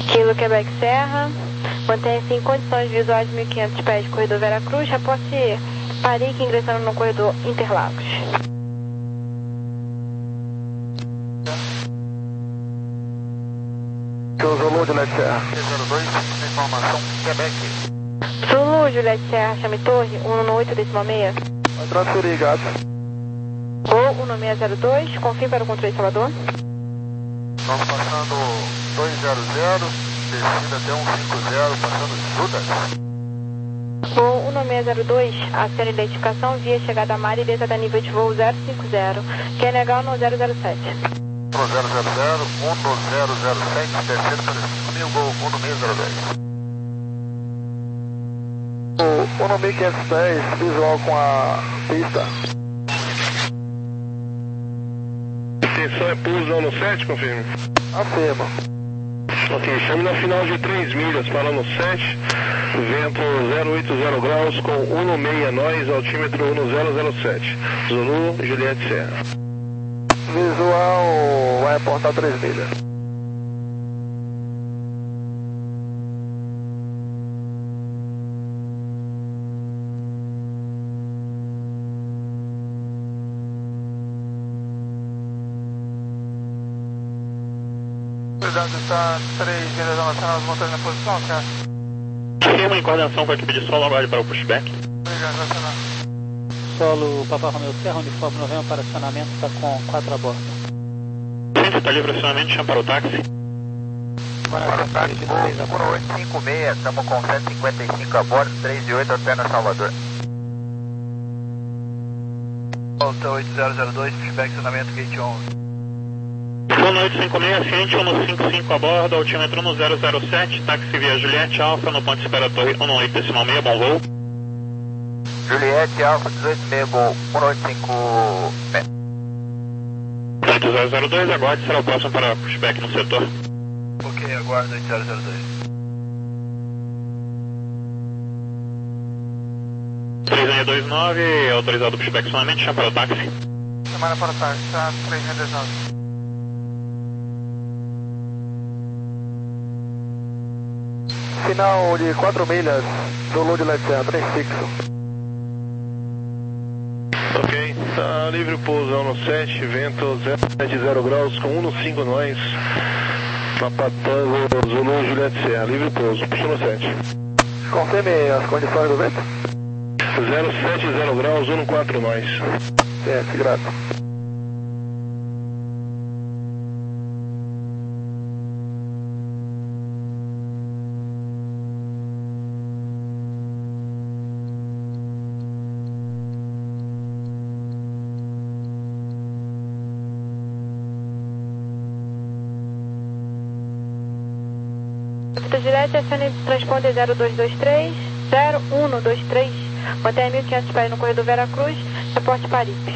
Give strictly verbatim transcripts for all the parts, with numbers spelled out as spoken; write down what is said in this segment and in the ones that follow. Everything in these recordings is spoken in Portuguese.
Kilo Quebec Serra, mantenha-se em condições visuais de mil e quinhentos pés de corredor Veracruz, reporte Parique ingressando no corredor Interlagos. Zulu, Juliette Serra. zero dois, informação Quebec. Zulu, Juliette Serra, chame torre, um um oito decimal seis. Vai transferir, gato. Gol um seis zero dois, confirme para o controle de Salvador. Estamos passando dois zero zero, descida até um cinco zero, passando Judas. Voo um seis zero dois, acena identificação via chegada a mar e descida a nível de voo zero cinco zero. Quer negar no zero zero sete? um zero zero zero, um zero zero sete, descida para cinco mil, gol um seis zero dois. O um mil e quinhentos pés, visual com a pista. Atenção, é pouso no sete, confirme. Afirma. Ok, chame na final de três milhas, parando sete, vento zero oito zero graus com um seis nós, altímetro um zero zero sete. Zulu, Juliette Serra. Visual vai aportar três milhas. Cuidado, está três milhas avançando as montanhas na posição, cara. Firma em coordenação com a equipe de solo, aguarde para o pushback. Obrigado, acionar. Solo Papa Romeo Serra, uniforme Novembro para acionamento, está com quatro a bordo. Gente, está livre acionamento, chama para o táxi. Para o táxi, um oito cinco seis, estamos com cento e cinquenta e cinco a bordo, três e oito até na Salvador. Volta oito zero zero dois, pushback acionamento, gate onze. um oito cinco seis, Ciente um cinco cinco a bordo, altímetro um zero zero sete, táxi via Juliette Alfa, no ponto espera torre um oito decimal seis, bom voo. Juliette Alfa dezoito seis, gol um oito cinco seis. oito zero zero dois, aguarde, será o próximo para pushback no setor. Ok, aguardo oito zero zero dois. três seis dois nove, autorizado pushback somente, chama para o táxi. Semana para o táxi, está três seis dois nove. Final de quatro milhas, Zulu, Juliette Serra, trem fixo. Ok, está livre o pouso no sete, vento zero sete zero graus com um cinco nós, Papatango, Zulu, Juliette Serra, livre o pouso, puxa no sete. Confirme as condições do vento. zero sete zero graus, um quatro nós. Certo, grato. Juliette, acione transponder zero dois dois três, zero um dois três, mantenha mil e quinhentos pés no corredor Veracruz, reporte Paripe.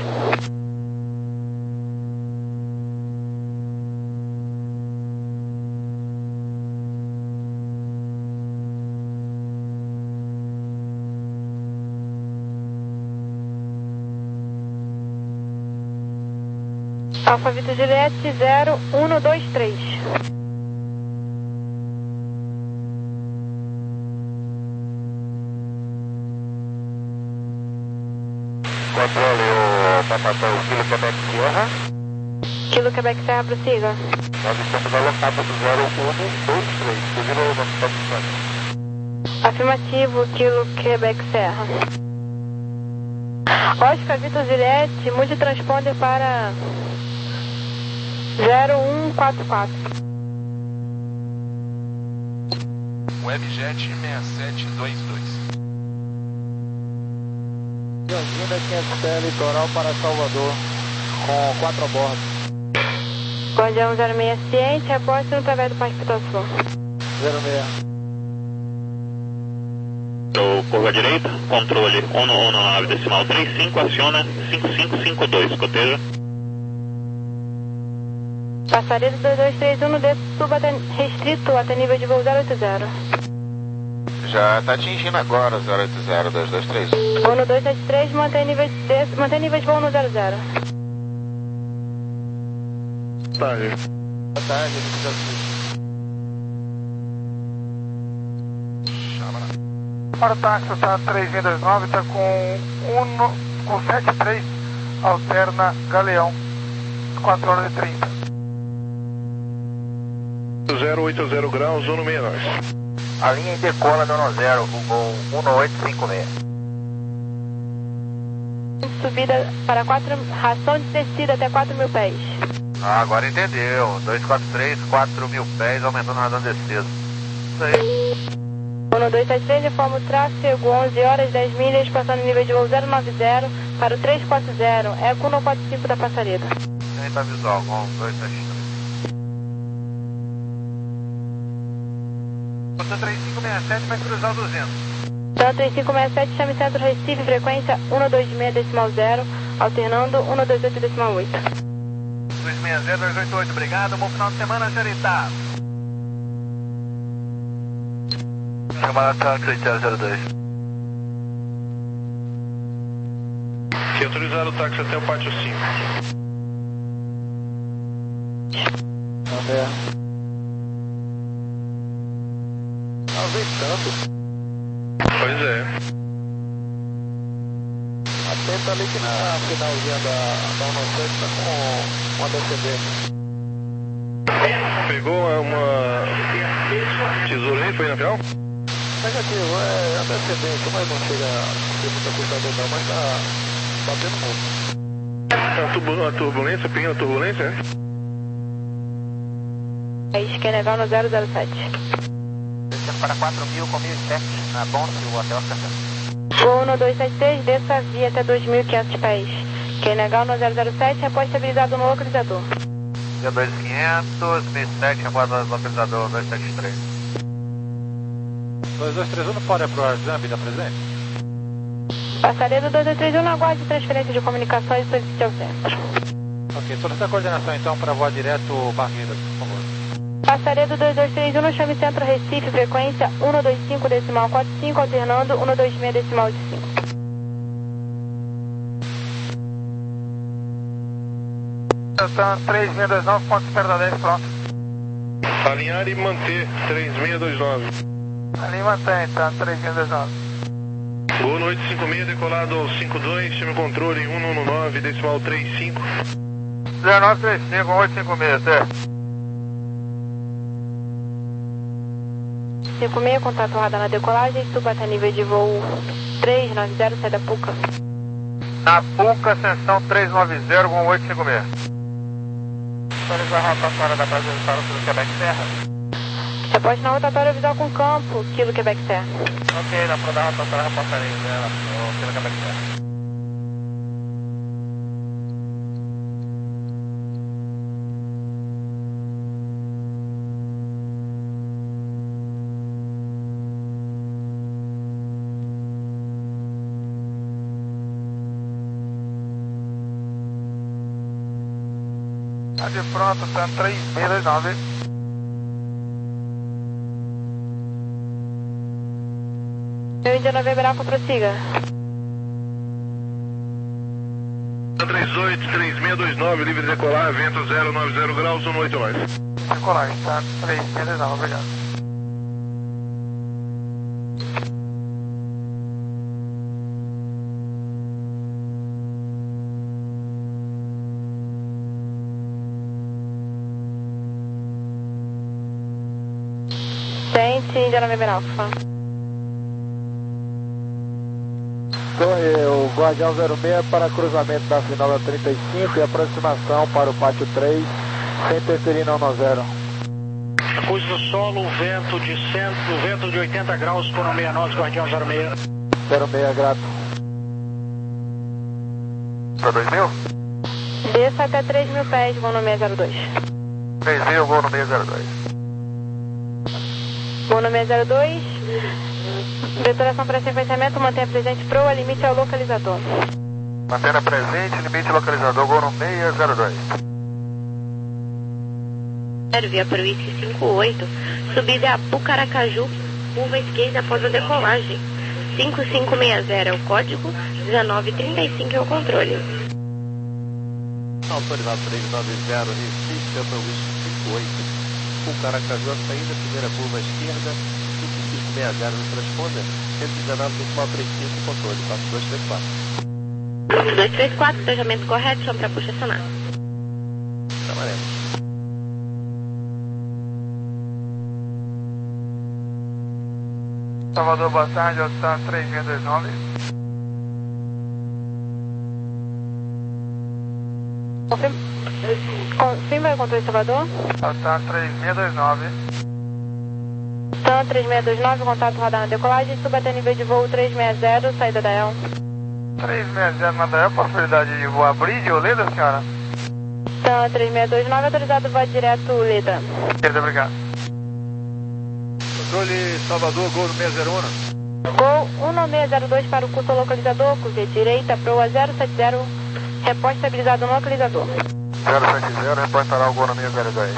Alfa Vitor Juliette zero um dois três. Controle o Papatão, Kilo Quebec Serra. Kilo Quebec Serra, prossiga. Nós estamos alocados do zero um dois três. Segura o nosso top. Afirmativo, Kilo Quebec Serra. Oscar Vitor Juliette, multitransponder para zero um quatro quatro. Webjet seis sete dois dois. Vinda quinhentos pés, litoral para Salvador, com quatro a bordo. Guardião zero seis Ciente, reporte no P V do Parque Pitaçu. zero seis. O curva direita, controle um um nove decimal trinta e cinco, aciona cinco cinco cinco dois, coteja. Passaredo dois dois três um, desce, suba até, restrito até nível de voo zero oito zero. Já está atingindo agora zero oito zero dois dois três. Voo no dois sete três, mantém nível de, mantém nível de voo no zero zero. Tarde. Boa tarde, Para o táxi, está três mil duzentos e nove, está com, um, com sete três, alterna Galeão, quatro horas e trinta. zero oito zero graus, um seis nove. A linha decola do um zero, o gol um oito cinco seis. Subida para quatro, ração de descida até quatro mil pés. Ah, agora entendeu. dois quatro três, quatro mil pés, aumentando a razão de descida. Isso aí. um dois sete três, informa o tráfego, onze horas, dez milhas, passando nível de voo zero nove zero para o três quatro zero, Eco um quatro cinco da Passareda. Aí tá visual, gol dois sete três. Você três cinco seis sete vai cruzar o duzentos. Então, três cinco seis sete, chame Centro Recife, frequência um dois seis decimal zero, alternando um dois oito decimal oito. dois seis zero dois oito oito, obrigado, bom final de semana, senhorita. Chamada táxi zero zero dois. Se autorizar o táxi até o pátio cinco. André. Tá ventando. Pois é. Atenta ali que na finalzinha da, da um nove sete está com uma descendente. Pegou uma tesourinha, foi na final? Negativo, é antecedente, mas não chega a ter muita cuidado não, mas tá batendo muito. A, turbu a turbulência, pinga a turbulência, é? É isso que é legal no zero zero sete. Descendo para quatro mil com mil e sete, na Bonte, o hotel Santa. Voo um dois sete três, desça a via até dois mil e quinhentos pés. Que é legal no zero zero sete, após estabilizado no localizador. Dia dois mil e quinhentos, mil e sete, aguarda o localizador dois sete três. dois dois três um não pode aprovar o exame da presente? Passareda dois dois três um, na guarda de transferência de comunicações e solicite ao centro. Ok, solicita a coordenação então para voar direto Barreiras, por favor. Passareda dois dois três um, no chame Centro Recife, frequência um dois cinco decimal quatro cinco, alternando um dois seis decimal oito cinco. Está três mil duzentos e nove, ponto espera da dez, pronto. Alinhar e manter, três seis dois nove. Ali mantém, tá três mil duzentos e nove. Gol no oito cinco seis, decolado ao cinco dois, chame controle um um nove, decimal três cinco. zero nove três cinco, oito cinco seis, certo. cinco seis, contato radar na decolagem, suba até nível de voo três nove zero, sai da Puca. Na Puca, ascensão três nove zero com oito cinco seis. Atualizar a rotatória da Brasileira para o Quebec Serra. Você pode na rotatória visual com campo, quilo Quebec Serra. Ok, dá para dar a rotatória a passarinho dela, o Quilo Quebec Serra. Tá de pronto, tá três seis dois nove. Meu Índia November Alfa, prossiga. três oito, três seis dois nove, livre de decolar, vento zero nove zero graus, um oito nove. Decolagem, tá três seis dois nove, obrigado. Sente, Índia November Alfa. Torre, o Guardião zero seis para cruzamento da final da trinta e cinco e aproximação para o pátio três, sem interferir na um zero. Pus no solo, vento de centro, vento de oitenta graus, por sessenta e nove, Guardião zero seis. zero seis, grato. Para dois mil? Desça até três mil pés, voo no seis zero dois. três mil, vou no seis zero dois. Voo no seis zero dois. Detonação para sequenciamento, mantenha presente proa, limite ao localizador. Mantendo presente, limite localizador, gol no seis zero dois. Via para o I C cinco oito, subida a Pucaracaju, curva esquerda após a decolagem. cinco cinco seis zero é o código, dezenove trinta e cinco é o controle. Autorizado três nove zero, Recife, é para o I C cinco oito. Pucaracaju, saída, primeira curva esquerda, cinco cinco seis zero no transponder, cento e dezenove, trinta e cinco, controle, quatro dois três quatro. quatro dois três quatro, despejamento correto, chama para puxa acionar. Tá amarelo. Salvador, boa tarde, Alta três seis dois nove. Confirma o controle de Salvador. Alta três seis dois nove. Alta três seis dois nove, contato radar na decolagem, suba até nível de voo três seis zero, saída da E L. três seis zero na D E L, possibilidade de voar Bridge ou Leda, senhora? Alta três seis dois nove, autorizado voar direto Leda. Querido, obrigado. Controle Salvador, Gol no seis zero um. Gol um seis zero dois para o curso localizador, curva direita, proa zero sete zero, repórter estabilizado no localizador. zero sete zero, reportará o Gol no seis zero dois.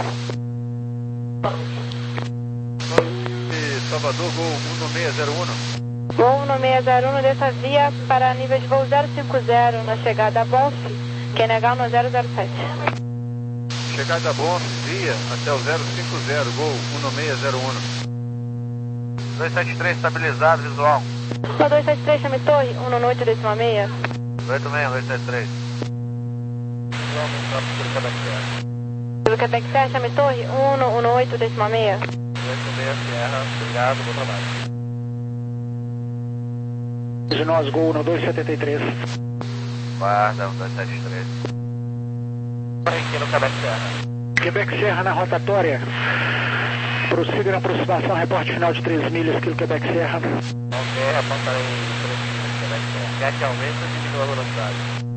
Salvador, Gol um seis zero um. Gol um seis zero um, dessa via para nível de voo zero cinco zero, na chegada a Bonf, Q N H no zero zero sete. Chegada a Bonf, via até o zero cinco zero, Gol um seis zero um. dois sete três, estabilizado, visual. um dois sete três, chame torre, um oito décima seis. oito seis, dois sete três. Pelo Quebec Serra, chame torre, um oito décima seis. oito seis, Sierra, obrigado, bom trabalho. De nós, Gol no dois sete três. Guarda, um dois sete três. Aqui no Quebec Serra. Quebec Serra na rotatória. Prossiga na aproximação, reporte final de três milhas, quilo Quebec Serra. Ok, apontarei três milhas, Quebec Serra. Quer que aumente ou diminua a velocidade?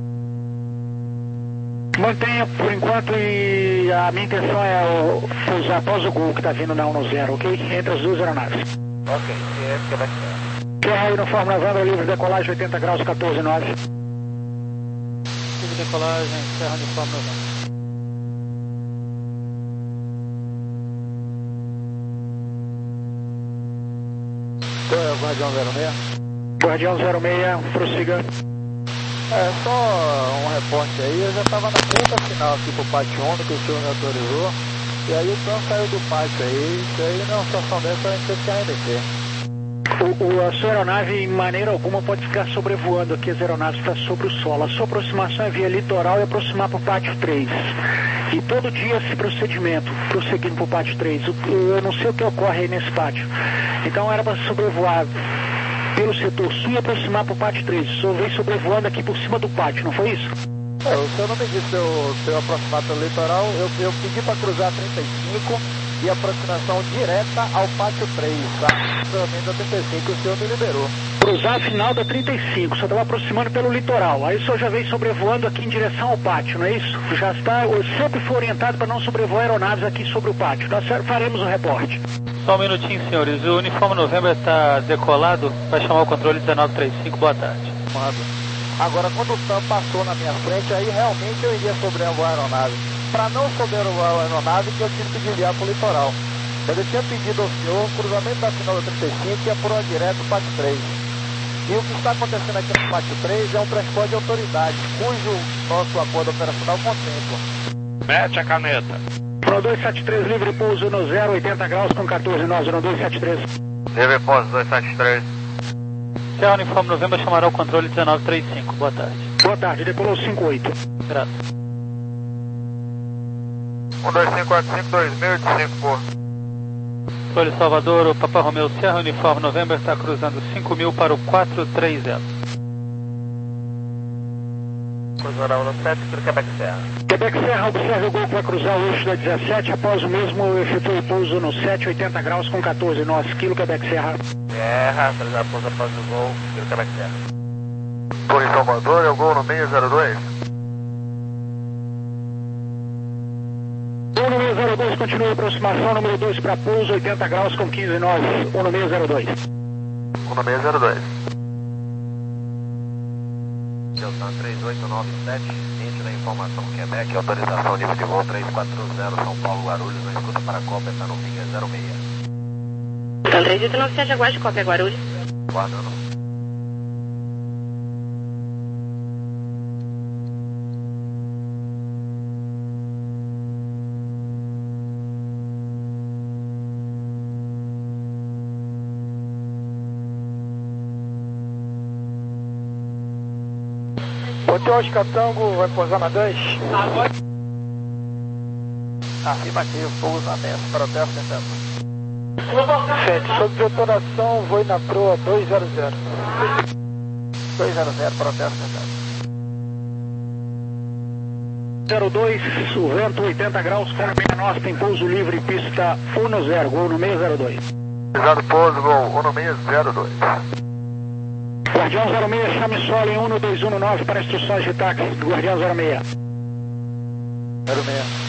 Mantenha por enquanto e a minha intenção é pousar após o Gol que está vindo na um zero, ok? Entre as duas aeronaves. Ok, C S Quebec Serra. Serra uniforme Novembro, livre decolagem oitenta graus, quatorze nove. Livre decolagem, Serra uniforme Novembro. Guardião zero seis. Guardião zero seis, prossiga. É, só um reporte aí, eu já estava na ponta final aqui pro pátio onze, que o senhor me autorizou, e aí o trem saiu do pátio aí, e aí numa situação dessa a gente teve que arremeter. O, o, a sua aeronave, em maneira alguma, pode ficar sobrevoando aqui as aeronaves que estão sobre o solo. A sua aproximação é via litoral e aproximar para o pátio três. E todo dia esse procedimento, prosseguindo para o pátio três. Eu não sei o que ocorre aí nesse pátio. Então era para sobrevoar pelo setor sul e aproximar para o pátio três. O senhor veio sobrevoando aqui por cima do pátio, não foi isso? É, o senhor não me disse se eu, se eu aproximar pelo litoral, eu, eu pedi para cruzar trinta e cinco e aproximação direta ao pátio três, tá? Cruzamento da trinta e cinco, o senhor me liberou. Cruzar a final da trinta e cinco, o senhor estava aproximando pelo litoral. Aí o senhor já veio sobrevoando aqui em direção ao pátio, não é isso? Já está, eu sempre fui orientado para não sobrevoar aeronaves aqui sobre o pátio. Nós faremos o reporte. Só um minutinho, senhores. O uniforme Novembro está decolado. Vai chamar o controle dezenove trinta e cinco. Boa tarde. Agora, quando o T A M passou na minha frente, aí realmente eu iria sobrevoar a aeronave. Para não sobrevoar a aeronave, que eu tive que desviar para o litoral. Mas eu tinha pedido ao senhor cruzamento da final da trinta e cinco e apurou direto para o pátio três. E o que está acontecendo aqui no pátio três é um transporte de autoridade, cujo nosso acordo operacional contempla. Mete a caneta. Pro dois sete três, livre pouso no zero, oitenta graus com quatorze nós, no dois sete três. Livre pouso dois sete três. Serra uniforme Novembro chamará o controle dezenove trinta e cinco. Boa tarde. Boa tarde, decolou cinco oito. Grato. um dois cinco quatro cinco dois mil e cinco por. Controle Salvador, o Papa Romeu Serra uniforme Novembro está cruzando cinco mil para o quatro três zero. Cruzará no sete para o Quebec Serra. Quebec Serra, observe o Gol que vai cruzar o eixo da dezessete, após o mesmo efetua o pouso no sete, oitenta graus com quatorze nós, quilo Quebec Serra. Serra, já pousa após o Gol, quilo Quebec Serra. Torre Salvador, é o Gol no seis zero dois. Gol no seis zero dois, continua a aproximação, número dois para pouso, oitenta graus com quinze nós, um no seis zero dois. um no seis zero dois. Delta três oito nove sete, ciente da informação Quebec, autorização nível de voo três quatro zero, São Paulo, Guarulhos, na escuta para a cópia, está no linha zero seis. Então, três oito nove sete, aguarde cópia, Guarulhos. Guardando. Hotel Oscar Tango vai pousar na dois. Agora. Afirmativo, pouso na mesa para o Hotel Centeno. Sete, sob detonação, voo na proa dois zero zero. dois zero zero para o Hotel Centeno. zero dois, o vento oitenta graus, com a nossa, tem pouso livre, pista um no zero, gol no meio zero dois. Pisado pouso, gol um no meio zero dois. Guardião zero seis, chame solo em um no dois um no nove para instruções de táxi do Guardião zero seis. zero seis.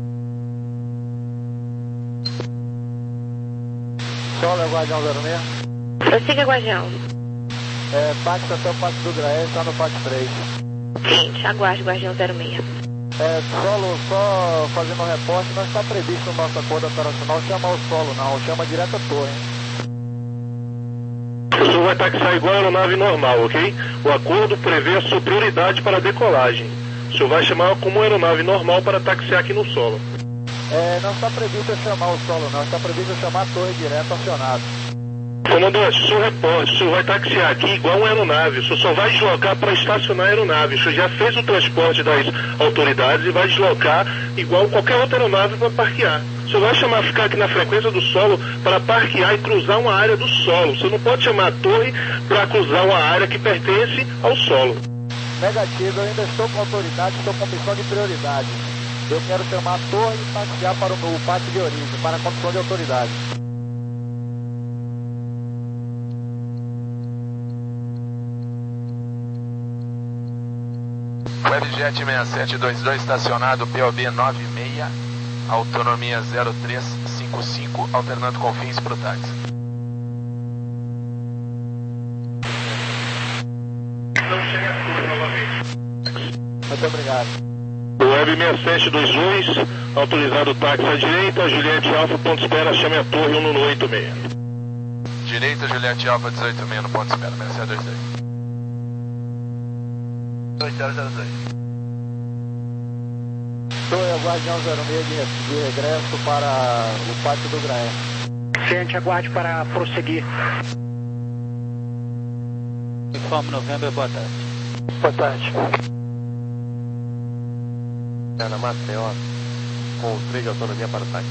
Solo é o Guardião zero seis. Prossiga, Guardião. É, táxi até o Pátio do Graé, está no Pátio três. Ciente, aguarde, Guardião zero seis. É, solo, só fazendo um reporte, não está previsto no nosso acordo operacional chamar o solo, não, chama direto a torre, hein? O senhor vai taxar igual a aeronave normal, ok? O acordo prevê a sua prioridade para a decolagem. O senhor vai chamar como uma aeronave normal para taxiar aqui no solo. É, não está previsto eu chamar o solo, não, está previsto eu chamar a torre direto acionado. Comandante, o senhor reporte, o senhor vai taxiar aqui igual uma aeronave, o senhor só vai deslocar para estacionar a aeronave. O senhor já fez o transporte das autoridades e vai deslocar igual qualquer outra aeronave para parquear. O senhor vai chamar ficar aqui na frequência do solo para parquear e cruzar uma área do solo. O senhor não pode chamar a torre para cruzar uma área que pertence ao solo. Negativo, eu ainda estou com autoridade, estou com missão de prioridade. Eu quero chamar a torre e taxiar para o meu pátio de origem, para a condição de autoridade. Webjet seis sete dois dois estacionado P O B nove seis, autonomia zero três cinco cinco, alternando com fins para o táxi. Muito obrigado. Web seis sete dois dois, autorizado o táxi à direita, Juliette Alfa, ponto espera, chame a torre um no oito seis. Direita, Juliette Alfa dezoito seis no ponto espera, seis sete dois dois. dois zero zero dois. Torre Guardião zero seis de, de regresso para o Pátio do Graé. Ciente, aguarde para prosseguir. Informe November, boa tarde. Boa tarde. Na Maceió, com três de autonomia para o táxi.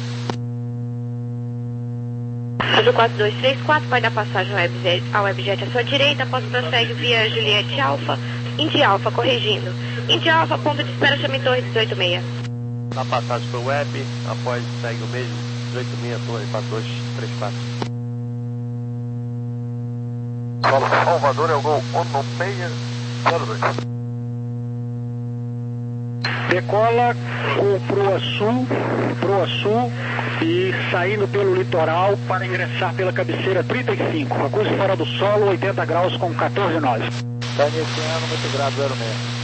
Rádio quatro dois três quatro, vai dar passagem ao Webjet, ao Webjet à sua direita, após prossegue via Juliette Alfa, Indy Alfa, corrigindo. Indy Alfa, ponto de espera, chame torre dezoito seis. Na passagem para o Web, após segue o mesmo, dezoito seis, torre quatro dois três quatro. Solo Salvador é o gol um no seis zero dois. Decola com proa sul, proa sul e saindo pelo litoral para ingressar pela cabeceira trinta e cinco. Acuse fora do solo, oitenta graus com quatorze nove. Está iniciando, muito grado, zero seis.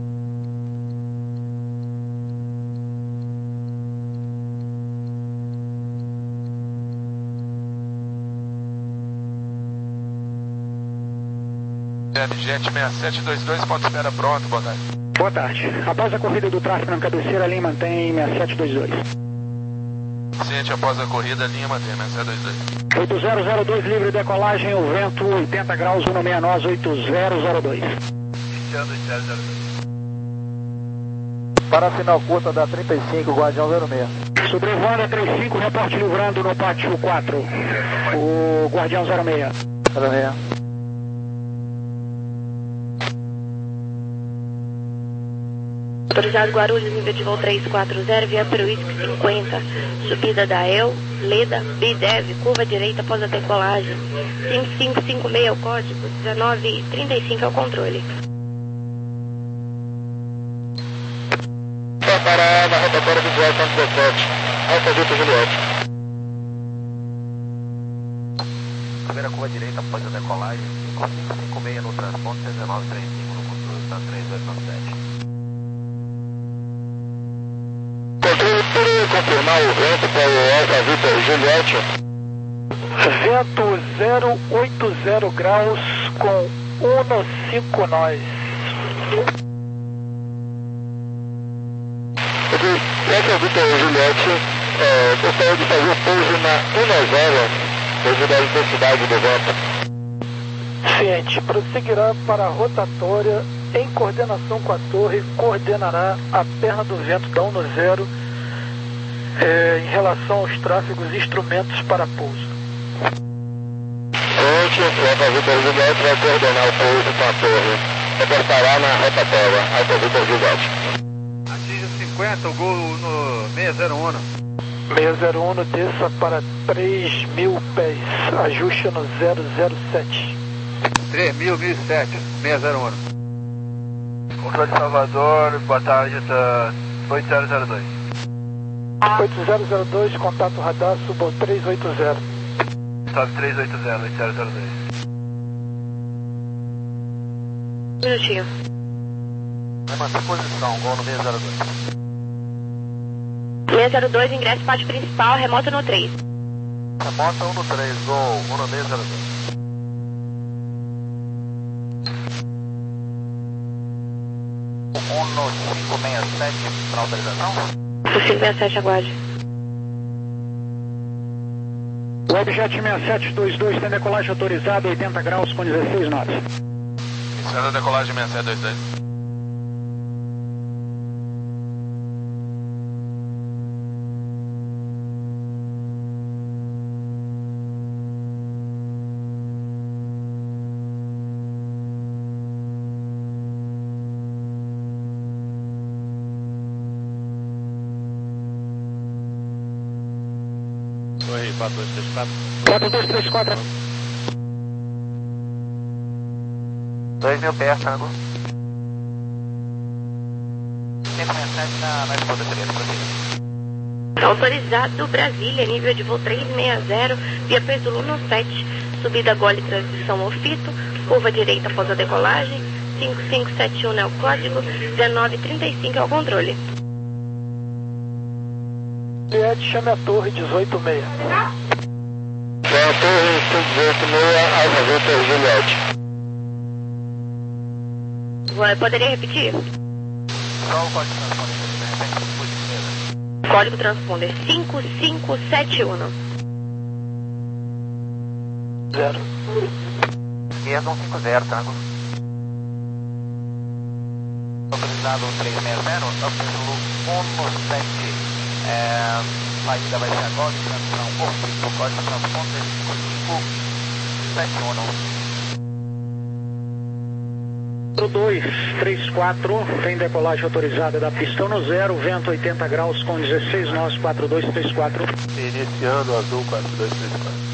Webjet seis sete dois dois, ponto espera pronto, boa tarde. Boa tarde. Após a corrida do tráfego na cabeceira, a linha mantém seis sete dois dois. Ciente, após a corrida, a linha mantém seis sete dois dois. oito zero zero dois, livre decolagem, o vento oitenta graus, um no seis nós, oito zero zero dois. Para a final curta da trinta e cinco, Guardião zero seis. Sobrevoando a trinta e cinco, reporte livrando no pátio quatro. O Guardião zero seis. zero seis. Autorizado Guarulhos, nível de voo três quatro zero, via Peruísque cinquenta, subida da El, Leda, Bidev, curva direita após a decolagem. cinco cinco cinco seis é o código, dezenove trinta e cinco é o controle. Para na rotatória visual cento e dezessete, Alfa Vitor Juliette. Primeira curva direita após a decolagem, cinco cinco cinco seis no transporte, dezenove trinta e cinco no controle, está três dois nove sete. Controle, confirmar o vento para o Alfa Vitor Juliette. Vento zero oito zero graus com um no cinco nós. Alfa Vitor Juliette, é, gostaria de fazer o pouso na um zero devido à intensidade do vento. Ciente, prosseguirá para a rotatória em coordenação com a torre, coordenará a perna do vento da um zero é, em relação aos tráfegos e instrumentos para pouso. Ciente, Alfa Vitor Juliette vai coordenar o pouso com a torre. Reportará na rotatória, Alfa Vitor Juliette. Atinge cinquenta, o gol no seis zero um. seis zero um, desça para três mil pés, ajuste no zero zero sete. três mil, mil e sete, seis zero um. Controle de Salvador, boa tarde, tá oito zero zero dois. oito zero zero dois, contato radar, subo três oito zero. Sobe três oito zero, oito zero zero dois. Minutinho. Vai manter posição, gol no seis zero dois. seis zero dois, ingresso pátio principal, remota no três. Remota um no três, gol um no seis zero dois. um no cinco seis sete, para autorização? cinco seis sete, aguarde. Webjet seis sete dois dois, tem decolagem autorizada, oitenta graus com dezesseis nós. Iniciando a decolagem seis sete dois dois. Oi, quatro dois três quatro. quatro dois três quatro. dois mil pés, tango. cinco seis sete na, na escuta, querido, prossiga. Autorizado Brasília, nível de voo três seis zero, via Pesulo no sete, subida gole transição Ofito, curva direita após a decolagem, cinco cinco sete um é o código, dezenove trinta e cinco é o controle. Juliette, chame a torre dezoito seis. Chame a torre dezoito seis, Alfa Vitor Juliette. Poderia repetir? Só o código transponder, de repente, por gentileza. Código transponder cinco cinco sete um. Zero. Esquerda um cinco zero, tango. Autorizado três seis zero, pelo um no sete. É, saída vai ser agora, transição Ofito, código transponder cinco cinco sete um. dois três quatro, tem decolagem autorizada da pista no zero, vento oitenta graus com dezesseis nós, quatro dois três quatro. Iniciando azul quatro dois três quatro.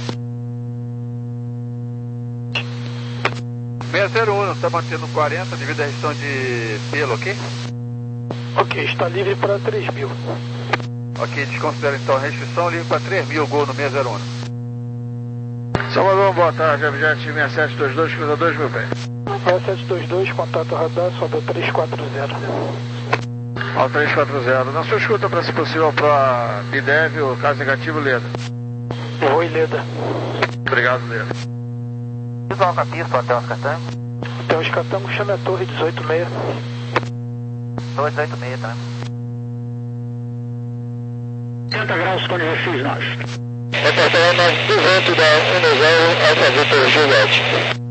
seis zero um, está mantendo quarenta devido à restrição de pelo, ok? Ok, está livre para três mil. Ok, desconsidera então a restrição, livre para três mil, gol no seis zero um. Salvador, boa tarde, Webjet seis sete dois dois, cruza dois mil pés. seis sete dois dois, contato radar, sobe três quatro zero. Ao três quatro zero, na sua escuta para, se possível, para B D E V, o caso negativo, Leda. Oi, Leda. Obrigado, Leda. Visual com a pista, até os catango. Até os catango, chame a torre dezoito seis. dois oito seis, tá? oitenta graus com dezesseis nós. Reportará na vento da um zero, Alfa Vitor Juliette.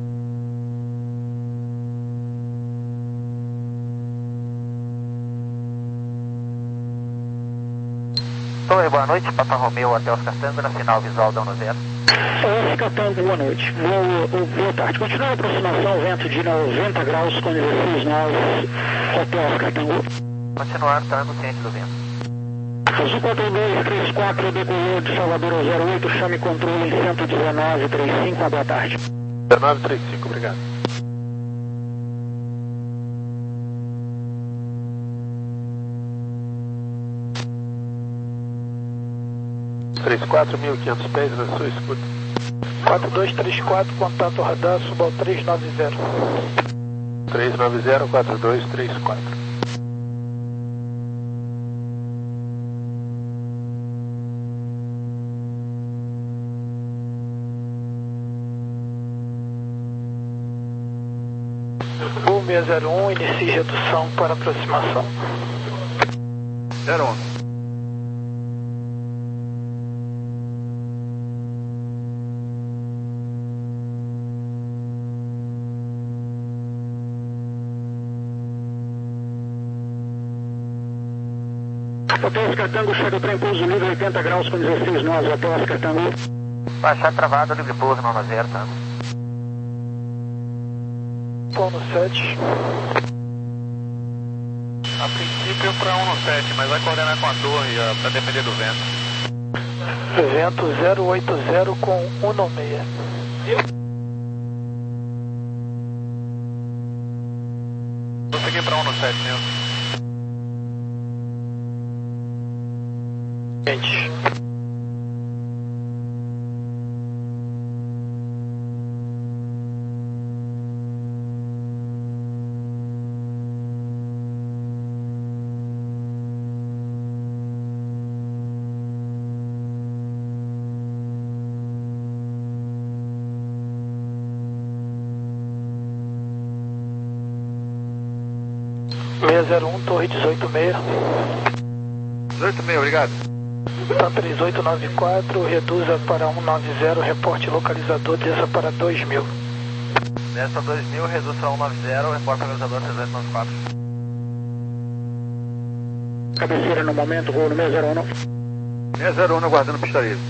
Oi, boa noite, Papa Romeu, até os catango, na final visual da um zero. Os catango, boa noite. Boa, boa tarde. Continua a aproximação, vento de noventa graus com dezesseis nós, hotel Catango. Continuar, tango, ciente do vento. Azul quatro dois três quatro, decolou de Salvador ao zero oito, chame controle em cento e dezenove trinta e cinco, boa tarde. dezenove trinta e cinco, obrigado. três quatro mil e quinhentos pés na sua escuta. quatro dois três quatro, contato radar, suba ao três nove zero. três nove zero, quatro dois três quatro. Gol seis zero um, inicie redução para aproximação. zero um. Hotel Oscar Tango, chega o trem pouso livre, oitenta graus com dezesseis nós, Hotel Oscar Tango. Baixar travado, livre pouso, nove zero, Tango. Paulo sete. A princípio para um no sete, mas vai coordenar com a torre para depender do vento. Vento zero oito zero com um no seis. Vou seguir para um no sete mesmo. Gente. seis zero um, torre dezoito seis. dezoito seis, obrigado. Tá três oito nove quatro, reduza para cento e noventa, reporte localizador, desça para dois mil. Desça dois mil, reduz para cento e noventa, reporte localizador três oito nove quatro. Cabeceira no momento, voo no seis zero um. seis zero um, aguardando pista livre.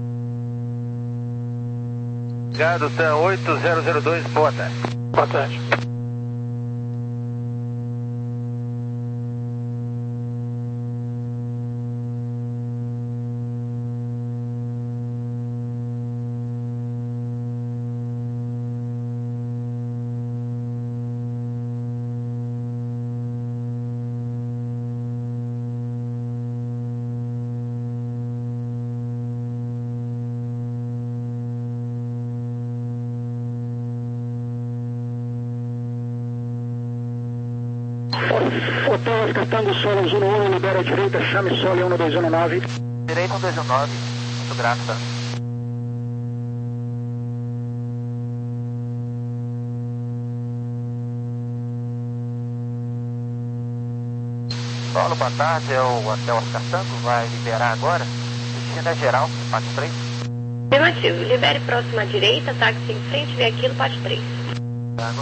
Obrigado, T A oito zero zero dois, boa tarde. Boa tarde. Hotel Oscar Tango, solo um um um, libera a direita, chame solo um dois um nove. Direita um dois um nove, muito grato, tá? Solo, boa tarde, é o Hotel Oscar Tango, vai liberar agora. Destino é geral, parte três. Afirmativo, libere próxima à direita, táxi em frente, vem aqui no parte três. Tango.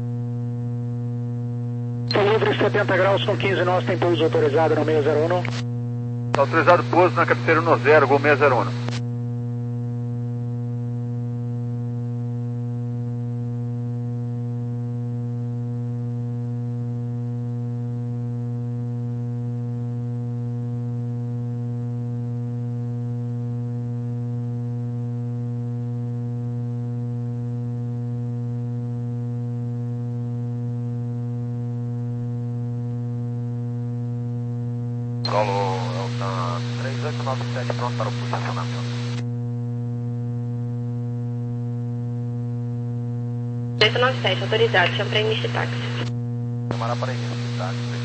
Tô livre, setenta graus com quinze nós, tem pouso autorizado no seis zero um. Está autorizado pouso na cabeceira um zero, voo seis zero um. Solo três oito nove sete, pronto para o posicionamento. três oito nove sete, autorizado, chama para início de táxi. Chamar para início de táxi.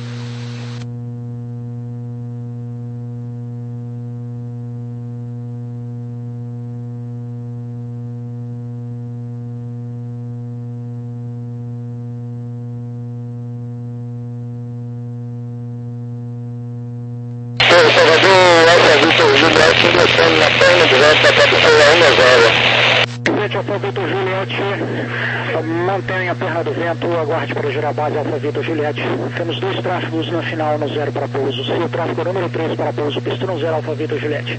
Na perna do vento da cabeceira um zero. Vente Alfa Vitor Juliette, mantenha a perna do vento, aguarde para girar a base Alfa Vitor Juliette. Temos dois tráfegos na final no zero para pouso. Seu tráfego número três para pouso, pista no zero Alfa Vitor Juliette.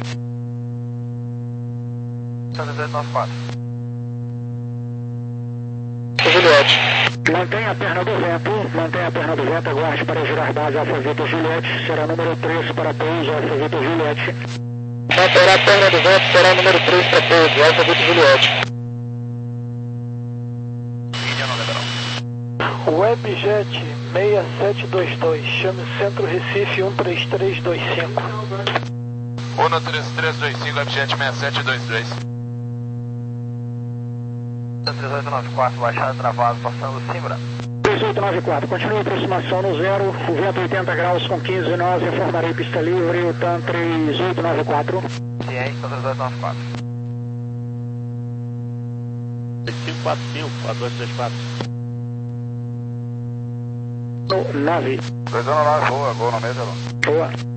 três oito nove quatro. Juliette. Mantenha a perna do vento, mantenha a perna do vento, aguarde para girar base Alfa Vitor Juliette. Será número três para pouso, Alfa Vitor Juliette. Manterá a perna do vento, será o número três para pouso, Alfa Vitor Juliette. Webjet seis sete dois dois, chame Centro Recife um três três dois cinco. Uno três três dois cinco, Webjet seis sete dois dois. três oito nove quatro, baixada travado, passando Simbra. três oito nove quatro, continue a aproximação no zero, o vento oitenta graus com quinze nós, informarei pista livre, o TAM três oito nove quatro. Ciência, três oito nove quatro. cinco quatro cinco, quatro dois três quatro. No nove. dois um nove, boa, boa no meio, Boa.